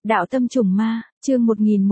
Đạo tâm trùng ma, chương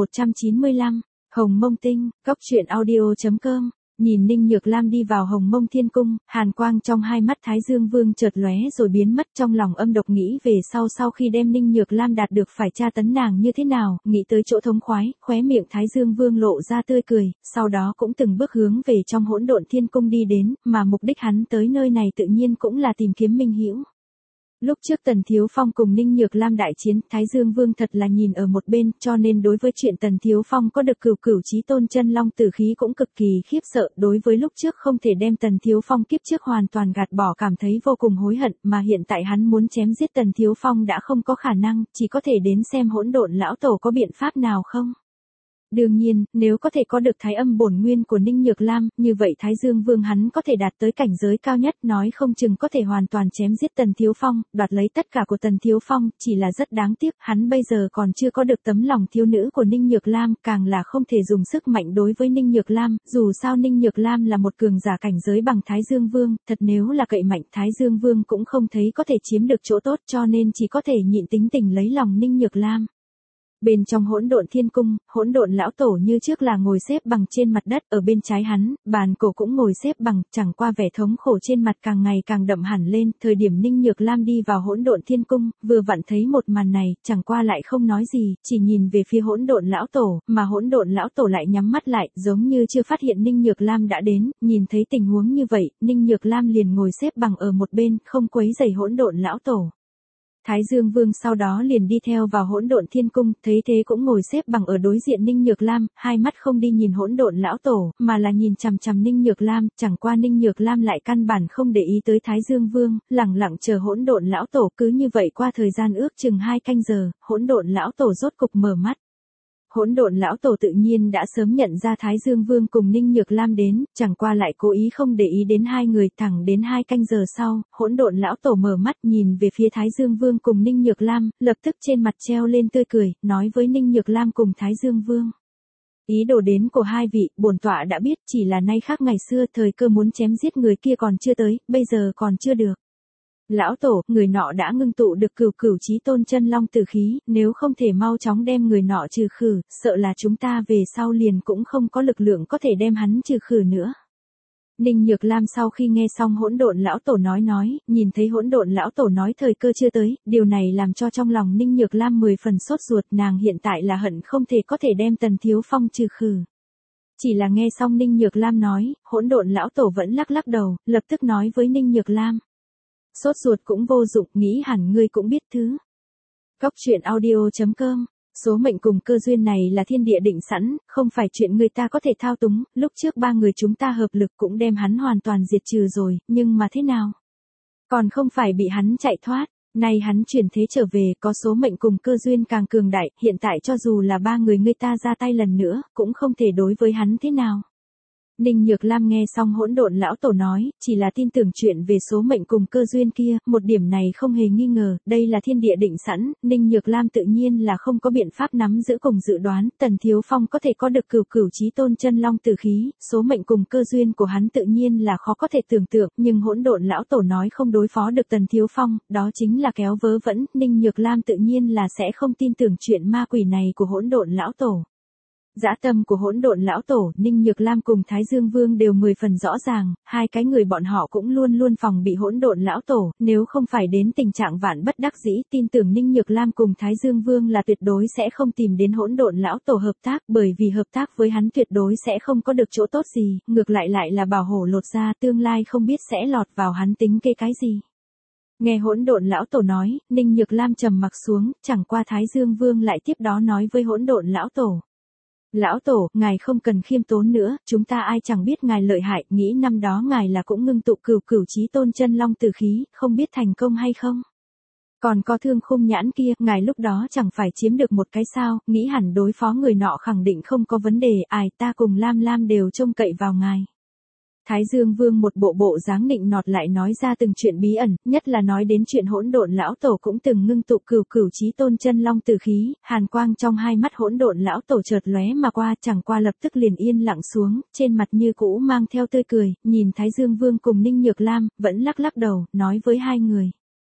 1195, Hồng Mông Tinh, Cốc truyện audio.com. Nhìn Ninh Nhược Lam đi vào Hồng Mông Thiên Cung, hàn quang trong hai mắt Thái Dương Vương chợt lóe rồi biến mất, trong lòng âm độc nghĩ về sau khi đem Ninh Nhược Lam đạt được phải tra tấn nàng như thế nào, nghĩ tới chỗ thống khoái, khóe miệng Thái Dương Vương lộ ra tươi cười, sau đó cũng từng bước hướng về trong Hỗn Độn Thiên Cung đi đến, mà mục đích hắn tới nơi này tự nhiên cũng là tìm kiếm Minh Hữu. Lúc trước Tần Thiếu Phong cùng Ninh Nhược Lam đại chiến, Thái Dương Vương thật là nhìn ở một bên, cho nên đối với chuyện Tần Thiếu Phong có được cửu chí tôn chân long tử khí cũng cực kỳ khiếp sợ, đối với lúc trước không thể đem Tần Thiếu Phong kiếp trước hoàn toàn gạt bỏ cảm thấy vô cùng hối hận, mà hiện tại hắn muốn chém giết Tần Thiếu Phong đã không có khả năng, chỉ có thể đến xem Hỗn Độn lão tổ có biện pháp nào không. Đương nhiên, nếu có thể có được Thái Âm bổn nguyên của Ninh Nhược Lam, như vậy Thái Dương Vương hắn có thể đạt tới cảnh giới cao nhất, nói không chừng có thể hoàn toàn chém giết Tần Thiếu Phong, đoạt lấy tất cả của Tần Thiếu Phong, chỉ là rất đáng tiếc, hắn bây giờ còn chưa có được tấm lòng thiếu nữ của Ninh Nhược Lam, càng là không thể dùng sức mạnh đối với Ninh Nhược Lam, dù sao Ninh Nhược Lam là một cường giả cảnh giới bằng Thái Dương Vương, thật nếu là cậy mạnh Thái Dương Vương cũng không thấy có thể chiếm được chỗ tốt, cho nên chỉ có thể nhịn tính tình lấy lòng Ninh Nhược Lam. Bên trong Hỗn Độn Thiên Cung, Hỗn Độn lão tổ như trước là ngồi xếp bằng trên mặt đất, ở bên trái hắn, bàn cổ cũng ngồi xếp bằng, chẳng qua vẻ thống khổ trên mặt càng ngày càng đậm hẳn lên, thời điểm Ninh Nhược Lam đi vào Hỗn Độn Thiên Cung, vừa vặn thấy một màn này, chẳng qua lại không nói gì, chỉ nhìn về phía Hỗn Độn lão tổ, mà Hỗn Độn lão tổ lại nhắm mắt lại, giống như chưa phát hiện Ninh Nhược Lam đã đến, nhìn thấy tình huống như vậy, Ninh Nhược Lam liền ngồi xếp bằng ở một bên, không quấy rầy Hỗn Độn lão tổ. Thái Dương Vương sau đó liền đi theo vào Hỗn Độn Thiên Cung, thấy thế cũng ngồi xếp bằng ở đối diện Ninh Nhược Lam, hai mắt không đi nhìn Hỗn Độn lão tổ, mà là nhìn chằm chằm Ninh Nhược Lam, chẳng qua Ninh Nhược Lam lại căn bản không để ý tới Thái Dương Vương, lẳng lặng chờ Hỗn Độn lão tổ, cứ như vậy qua thời gian ước chừng 2 canh giờ, Hỗn Độn lão tổ rốt cục mở mắt. Hỗn Độn lão tổ tự nhiên đã sớm nhận ra Thái Dương Vương cùng Ninh Nhược Lam đến, chẳng qua lại cố ý không để ý đến hai người, thẳng đến 2 canh giờ sau, Hỗn Độn lão tổ mở mắt nhìn về phía Thái Dương Vương cùng Ninh Nhược Lam, lập tức trên mặt treo lên tươi cười, nói với Ninh Nhược Lam cùng Thái Dương Vương: Ý đồ đến của hai vị, bổn tọa đã biết, chỉ là nay khác ngày xưa, thời cơ muốn chém giết người kia còn chưa tới, bây giờ còn chưa được. Lão tổ, người nọ đã ngưng tụ được cửu chí tôn chân long tử khí, nếu không thể mau chóng đem người nọ trừ khử, sợ là chúng ta về sau liền cũng không có lực lượng có thể đem hắn trừ khử nữa. Ninh Nhược Lam sau khi nghe xong Hỗn Độn lão tổ nói, nhìn thấy Hỗn Độn lão tổ nói thời cơ chưa tới, điều này làm cho trong lòng Ninh Nhược Lam 10 phần sốt ruột, nàng hiện tại là hận không thể có thể đem Tần Thiếu Phong trừ khử. Chỉ là nghe xong Ninh Nhược Lam nói, Hỗn Độn lão tổ vẫn lắc đầu, lập tức nói với Ninh Nhược Lam: Sốt ruột cũng vô dụng, nghĩ hẳn ngươi cũng biết thứ. Cốc truyện audio.com. Số mệnh cùng cơ duyên này là thiên địa định sẵn, không phải chuyện người ta có thể thao túng, lúc trước 3 người chúng ta hợp lực cũng đem hắn hoàn toàn diệt trừ rồi, nhưng mà thế nào? Còn không phải bị hắn chạy thoát, nay hắn chuyển thế trở về, có số mệnh cùng cơ duyên càng cường đại, hiện tại cho dù là 3 người ta ra tay lần nữa, cũng không thể đối với hắn thế nào. Ninh Nhược Lam nghe xong Hỗn Độn lão tổ nói, chỉ là tin tưởng chuyện về số mệnh cùng cơ duyên kia, một điểm này không hề nghi ngờ, đây là thiên địa định sẵn, Ninh Nhược Lam tự nhiên là không có biện pháp nắm giữ cùng dự đoán, Tần Thiếu Phong có thể có được cửu chí tôn chân long tử khí, số mệnh cùng cơ duyên của hắn tự nhiên là khó có thể tưởng tượng, nhưng Hỗn Độn lão tổ nói không đối phó được Tần Thiếu Phong, đó chính là kéo vớ vẩn, Ninh Nhược Lam tự nhiên là sẽ không tin tưởng chuyện ma quỷ này của Hỗn Độn lão tổ. Dã tâm của Hỗn Độn lão tổ, Ninh Nhược Lam cùng Thái Dương Vương đều 10 phần rõ ràng, hai cái người bọn họ cũng luôn phòng bị Hỗn Độn lão tổ, nếu không phải đến tình trạng vạn bất đắc dĩ, tin tưởng Ninh Nhược Lam cùng Thái Dương Vương là tuyệt đối sẽ không tìm đến Hỗn Độn lão tổ hợp tác, bởi vì hợp tác với hắn tuyệt đối sẽ không có được chỗ tốt gì, ngược lại là bảo hổ lột ra, tương lai không biết sẽ lọt vào hắn tính kế cái gì. Nghe Hỗn Độn lão tổ nói, Ninh Nhược Lam trầm mặc xuống, chẳng qua Thái Dương Vương lại tiếp đó nói với Hỗn Độn lão tổ: Lão tổ, ngài không cần khiêm tốn nữa, chúng ta ai chẳng biết ngài lợi hại, nghĩ năm đó ngài là cũng ngưng tụ cửu chí tôn chân long tử khí, không biết thành công hay không. Còn có Thương Khung Nhãn kia, ngài lúc đó chẳng phải chiếm được một cái sao, nghĩ hẳn đối phó người nọ khẳng định không có vấn đề, ai ta cùng Lam đều trông cậy vào ngài. Thái Dương Vương một bộ dáng nịnh nọt lại nói ra từng chuyện bí ẩn, nhất là nói đến chuyện Hỗn Độn lão tổ cũng từng ngưng tụ cửu chí tôn chân long tử khí, hàn quang trong hai mắt Hỗn Độn lão tổ chợt lóe mà qua, chẳng qua lập tức liền yên lặng xuống, trên mặt như cũ mang theo tươi cười, nhìn Thái Dương Vương cùng Ninh Nhược Lam, vẫn lắc đầu, nói với hai người: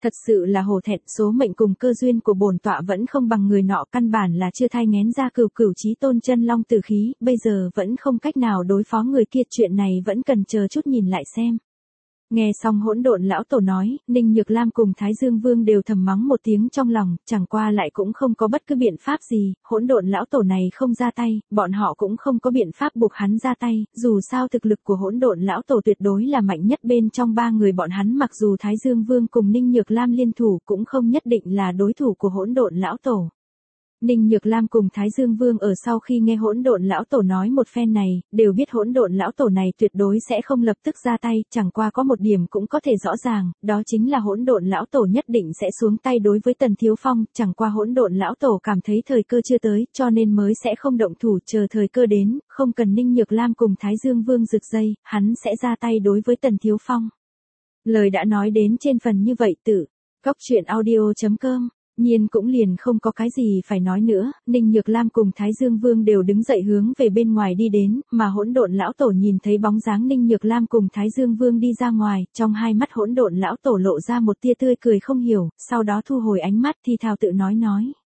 Thật sự là hổ thẹn, số mệnh cùng cơ duyên của bổn tọa vẫn không bằng người nọ, căn bản là chưa thai nghén ra cửu cửu chí tôn chân long tử khí, bây giờ vẫn không cách nào đối phó người kia, chuyện này vẫn cần chờ chút nhìn lại xem. Nghe xong hỗn độn lão tổ nói, Ninh Nhược Lam cùng Thái Dương Vương đều thầm mắng một tiếng trong lòng, chẳng qua lại cũng không có bất cứ biện pháp gì, hỗn độn lão tổ này không ra tay, bọn họ cũng không có biện pháp buộc hắn ra tay, dù sao thực lực của hỗn độn lão tổ tuyệt đối là mạnh nhất bên trong ba người bọn hắn, mặc dù Thái Dương Vương cùng Ninh Nhược Lam liên thủ cũng không nhất định là đối thủ của hỗn độn lão tổ. Ninh Nhược Lam cùng Thái Dương Vương ở sau khi nghe hỗn độn lão tổ nói một phen này, đều biết hỗn độn lão tổ này tuyệt đối sẽ không lập tức ra tay, chẳng qua có một điểm cũng có thể rõ ràng, đó chính là hỗn độn lão tổ nhất định sẽ xuống tay đối với Tần Thiếu Phong, chẳng qua hỗn độn lão tổ cảm thấy thời cơ chưa tới, cho nên mới sẽ không động thủ, chờ thời cơ đến, không cần Ninh Nhược Lam cùng Thái Dương Vương rực dây, hắn sẽ ra tay đối với Tần Thiếu Phong. Lời đã nói đến trên phần như vậy tự, coctruyện.audio.com. Nhiên cũng liền không có cái gì phải nói nữa, Ninh Nhược Lam cùng Thái Dương Vương đều đứng dậy hướng về bên ngoài đi đến, mà hỗn độn lão tổ nhìn thấy bóng dáng Ninh Nhược Lam cùng Thái Dương Vương đi ra ngoài, trong hai mắt hỗn độn lão tổ lộ ra một tia tươi cười không hiểu, sau đó thu hồi ánh mắt thi thào tự nói.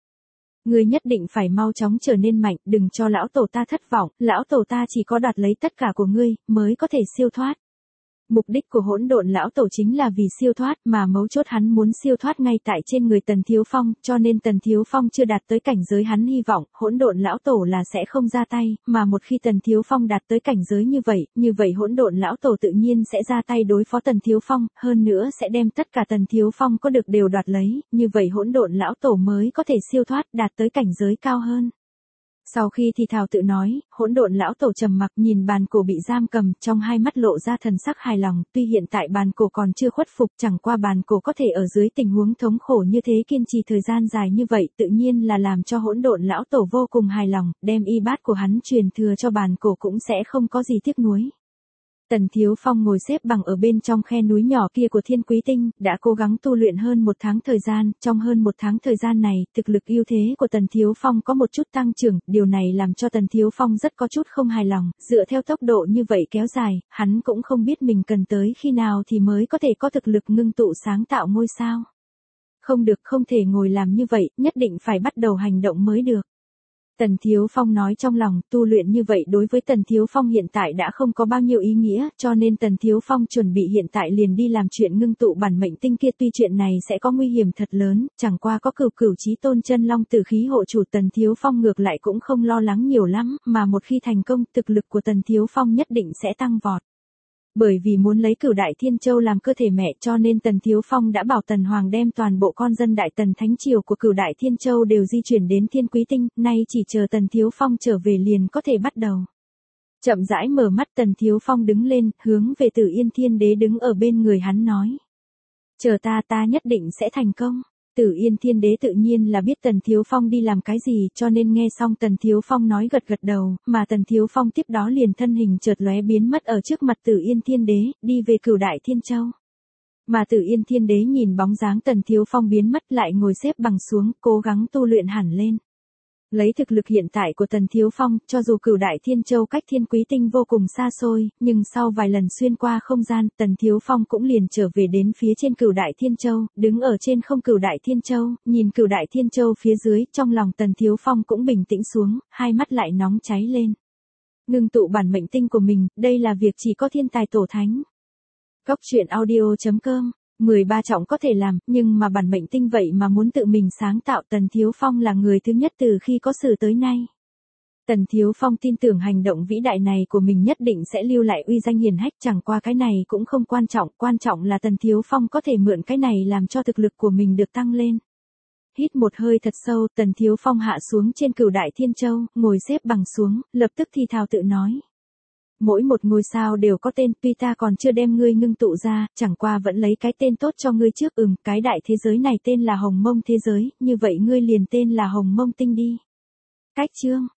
Ngươi nhất định phải mau chóng trở nên mạnh, đừng cho lão tổ ta thất vọng, lão tổ ta chỉ có đoạt lấy tất cả của ngươi, mới có thể siêu thoát. Mục đích của hỗn độn lão tổ chính là vì siêu thoát, mà mấu chốt hắn muốn siêu thoát ngay tại trên người Tần Thiếu Phong, cho nên Tần Thiếu Phong chưa đạt tới cảnh giới hắn hy vọng, hỗn độn lão tổ là sẽ không ra tay, mà một khi Tần Thiếu Phong đạt tới cảnh giới như vậy hỗn độn lão tổ tự nhiên sẽ ra tay đối phó Tần Thiếu Phong, hơn nữa sẽ đem tất cả Tần Thiếu Phong có được đều đoạt lấy, như vậy hỗn độn lão tổ mới có thể siêu thoát, đạt tới cảnh giới cao hơn. Sau khi thì thào tự nói, hỗn độn lão tổ trầm mặc nhìn bàn cổ bị giam cầm, trong hai mắt lộ ra thần sắc hài lòng, tuy hiện tại bàn cổ còn chưa khuất phục, chẳng qua bàn cổ có thể ở dưới tình huống thống khổ như thế kiên trì thời gian dài như vậy, tự nhiên là làm cho hỗn độn lão tổ vô cùng hài lòng, đem y bát của hắn truyền thừa cho bàn cổ cũng sẽ không có gì tiếc nuối. Tần Thiếu Phong ngồi xếp bằng ở bên trong khe núi nhỏ kia của Thiên Quý Tinh, đã cố gắng tu luyện hơn một tháng thời gian, trong hơn một tháng thời gian này, thực lực ưu thế của Tần Thiếu Phong có một chút tăng trưởng, điều này làm cho Tần Thiếu Phong rất có chút không hài lòng, dựa theo tốc độ như vậy kéo dài, hắn cũng không biết mình cần tới khi nào thì mới có thể có thực lực ngưng tụ sáng tạo ngôi sao. Không được, không thể ngồi làm như vậy, nhất định phải bắt đầu hành động mới được. Tần Thiếu Phong nói trong lòng, tu luyện như vậy đối với Tần Thiếu Phong hiện tại đã không có bao nhiêu ý nghĩa, cho nên Tần Thiếu Phong chuẩn bị hiện tại liền đi làm chuyện ngưng tụ bản mệnh tinh kia, tuy chuyện này sẽ có nguy hiểm thật lớn, chẳng qua có cửu cửu chí tôn chân long tử khí hộ chủ, Tần Thiếu Phong ngược lại cũng không lo lắng nhiều lắm, mà một khi thành công, thực lực của Tần Thiếu Phong nhất định sẽ tăng vọt. Bởi vì muốn lấy Cửu Đại Thiên Châu làm cơ thể mẹ, cho nên Tần Thiếu Phong đã bảo Tần Hoàng đem toàn bộ con dân Đại Tần Thánh Triều của Cửu Đại Thiên Châu đều di chuyển đến Thiên Quý Tinh, nay chỉ chờ Tần Thiếu Phong trở về liền có thể bắt đầu. Chậm rãi mở mắt, Tần Thiếu Phong đứng lên, hướng về Tử Yên Thiên Đế đứng ở bên người hắn nói. Chờ ta nhất định sẽ thành công. Tử Yên Thiên Đế tự nhiên là biết Tần Thiếu Phong đi làm cái gì, cho nên nghe xong Tần Thiếu Phong nói gật gật đầu, mà Tần Thiếu Phong tiếp đó liền thân hình chợt lóe biến mất ở trước mặt Tử Yên Thiên Đế, đi về Cửu Đại Thiên Châu. Mà Tử Yên Thiên Đế nhìn bóng dáng Tần Thiếu Phong biến mất lại ngồi xếp bằng xuống, cố gắng tu luyện hẳn lên. Lấy thực lực hiện tại của Tần Thiếu Phong, cho dù Cửu Đại Thiên Châu cách Thiên Quý Tinh vô cùng xa xôi, nhưng sau vài lần xuyên qua không gian, Tần Thiếu Phong cũng liền trở về đến phía trên Cửu Đại Thiên Châu, đứng ở trên không Cửu Đại Thiên Châu, nhìn Cửu Đại Thiên Châu phía dưới, trong lòng Tần Thiếu Phong cũng bình tĩnh xuống, hai mắt lại nóng cháy lên. Ngưng tụ bản mệnh tinh của mình, đây là việc chỉ có thiên tài tổ thánh. Coctruyện.audio.com 13 trọng có thể làm, nhưng mà bản mệnh tinh vậy mà muốn tự mình sáng tạo, Tần Thiếu Phong là người thứ nhất từ khi có sự tới nay. Tần Thiếu Phong tin tưởng hành động vĩ đại này của mình nhất định sẽ lưu lại uy danh hiển hách, chẳng qua cái này cũng không quan trọng là Tần Thiếu Phong có thể mượn cái này làm cho thực lực của mình được tăng lên. Hít một hơi thật sâu, Tần Thiếu Phong hạ xuống trên Cửu Đại Thiên Châu, ngồi xếp bằng xuống, lập tức thì thào tự nói. Mỗi một ngôi sao đều có tên, tuy ta còn chưa đem ngươi ngưng tụ ra, chẳng qua vẫn lấy cái tên tốt cho ngươi trước, cái đại thế giới này tên là Hồng Mông thế giới, như vậy ngươi liền tên là Hồng Mông tinh đi. Cách chương